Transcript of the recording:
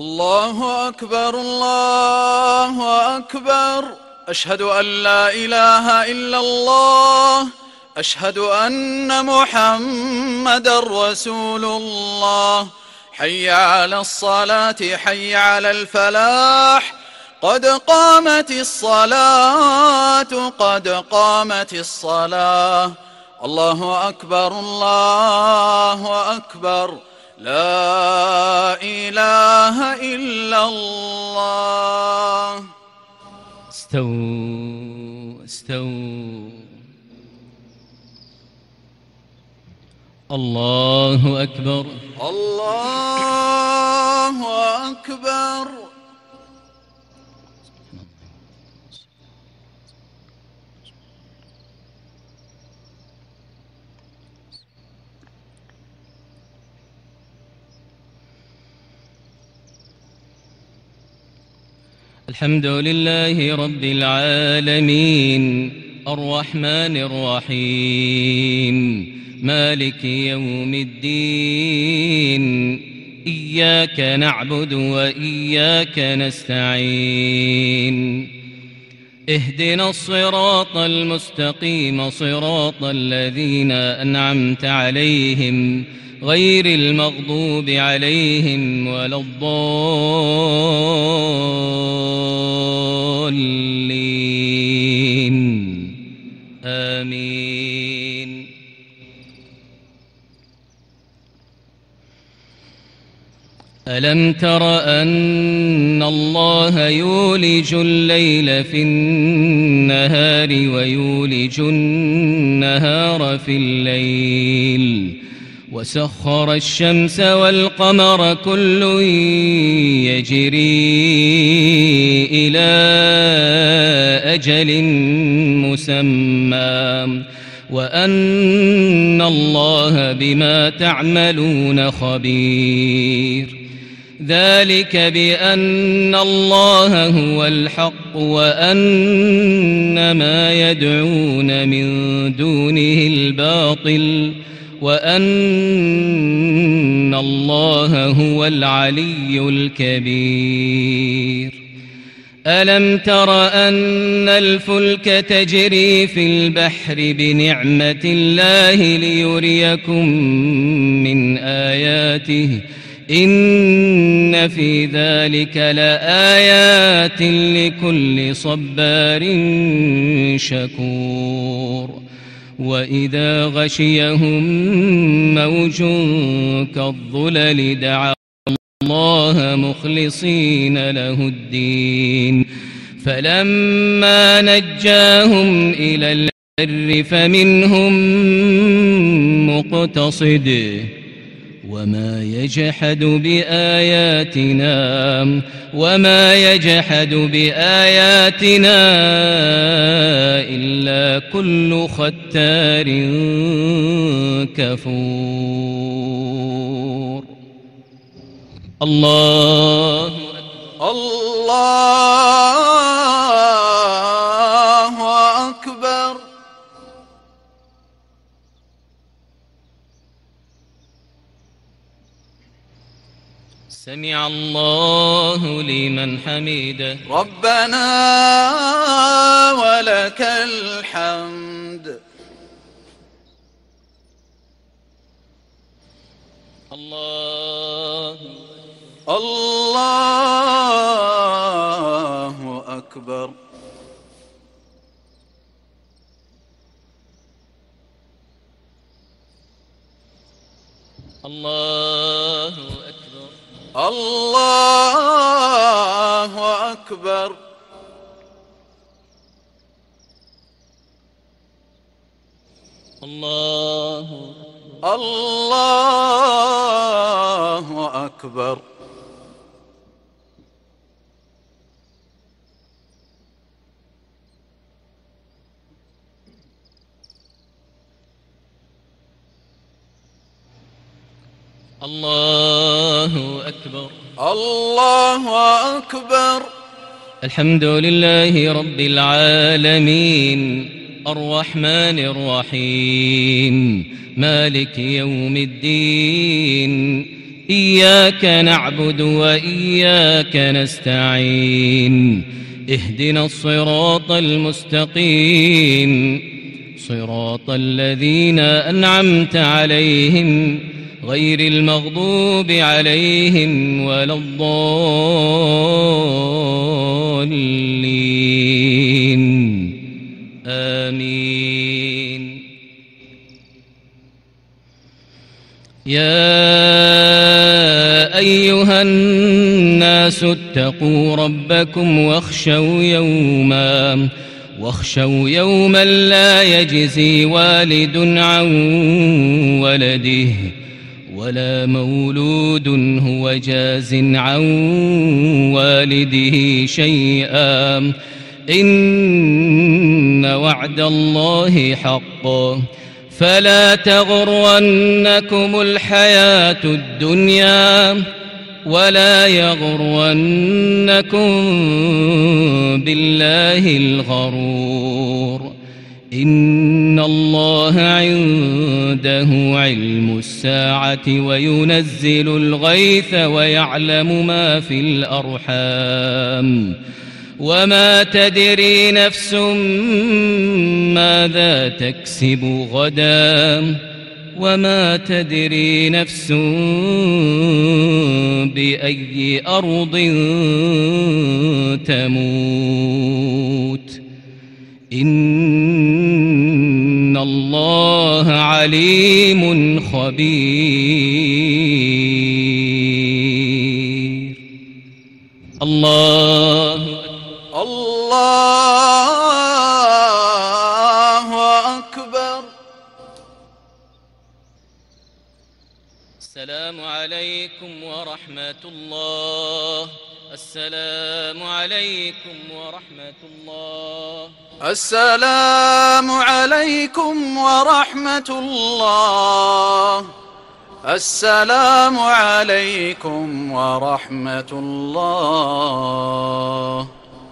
الله أكبر الله أكبر. أشهد أن لا إله إلا الله. أشهد أن محمدًا رسول الله. حي على الصلاة حي على الفلاح. قد قامت الصلاة قد قامت الصلاة. الله أكبر الله أكبر. لا إله إلا الله. استووا استووا. الله أكبر الله أكبر. الحمد لله رب العالمين الرحمن الرحيم مالك يوم الدين. إياك نعبد وإياك نستعين. اهدنا الصراط المستقيم صراط الذين أنعمت عليهم غير المغضوب عليهم ولا الضالين. آمين. ألم تر أن الله يولج الليل في النهار ويولج النهار في الليل وسخر الشمس والقمر كل يجري إلى أجل مسمى وأن الله بما تعملون خبير. ذلك بأن الله هو الحق وأن ما يدعون من دونه الباطل وأن الله هو العلي الكبير. ألم تر أن الفلك تجري في البحر بنعمة الله ليريكم من آياته إن في ذلك لآيات لكل صبار شكور. وإذا غشيهم موج كالظلل دعوا الله مخلصين له الدين فلما نجاهم إلى البر فمنهم مقتصد وما يجحد بآياتنا إلا كل ختار كفور. الله أكبر. سمع الله لمن حمده. ربنا ولك الحمد. الله أكبر. الله أكبر. الله أكبر. الله أكبر. الله أكبر. الله أكبر. الحمد لله رب العالمين الرحمن الرحيم مالك يوم الدين. إياك نعبد وإياك نستعين اهدنا الصراط المستقيم صراط الذين أنعمت عليهم غير المغضوب عليهم ولا الضالين آمين. يا أيها الناس اتقوا ربكم واخشوا يوما لا يجزي والد عن ولده ولا مولود هو جاز عن والده شيئا إن وعد الله حق فلا تغرنكم الحياة الدنيا ولا يغرنكم بالله الغرور إن الله عنده علم الساعة وينزل الغيث ويعلم ما في الأرحام وما تدري نفس ماذا تكسب غدا وما تدري نفس بأي أرض تموت إن الله عليم خبير. الله أكبر. السلام عليكم ورحمة الله. السلام عليكم ورحمة الله. السلام عليكم ورحمة الله. السلام عليكم ورحمة الله.